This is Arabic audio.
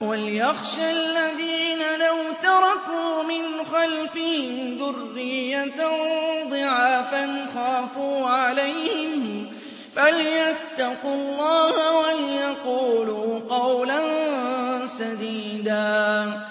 وَلْيَخْشَ الَّذِينَ لَوْ تَرَكُوا مِنْ خَلْفِهِمْ ذُرِّيَّةً ضِعَافًا خَافُوا عَلَيْهِمْ فَلْيَتَّقُوا اللَّهَ وَلْيَقُولُوا قَوْلًا سَدِيدًا